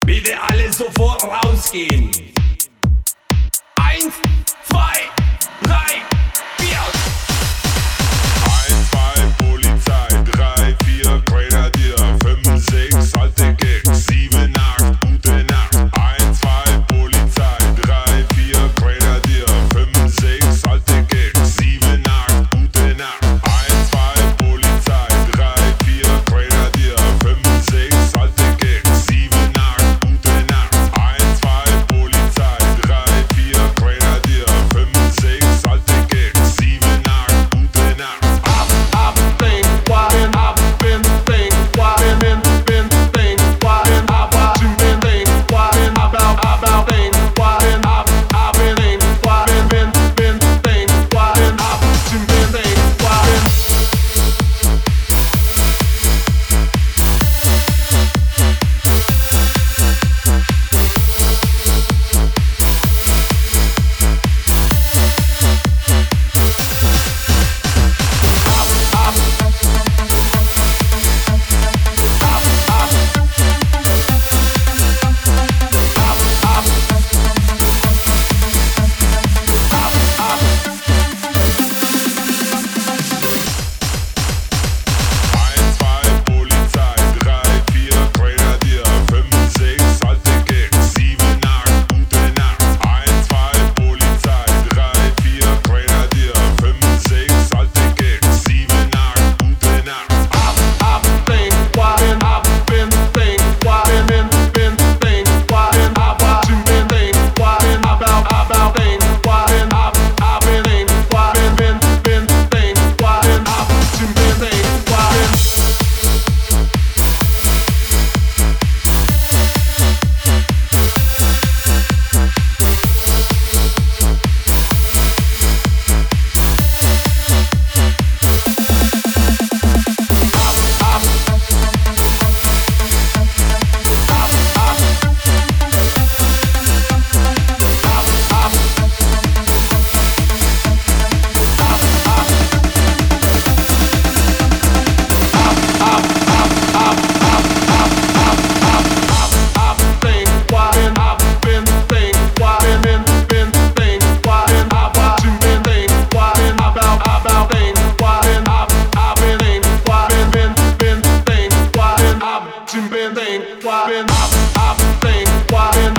Bitte alle sofort rausgehen. 1, 2, 3, 4. 1, 2, Polizei, 3, 4, Grenadier, 5, 6, alte Gags, 7, 8, gute Nacht. 1, 2, Polizei, 3, 4, Grenadier, 5, 6, alte Gags, 7, 8, gute Nacht. 1, 2, Polizei, 3, 4, Grenadier, 5, 6, alte Gags, 7, 8, gute Nacht. 1, 2, Polizei, 3, 4, Grenadier, 5, 6, alte Gags, 7, 8, gute Nacht. I've been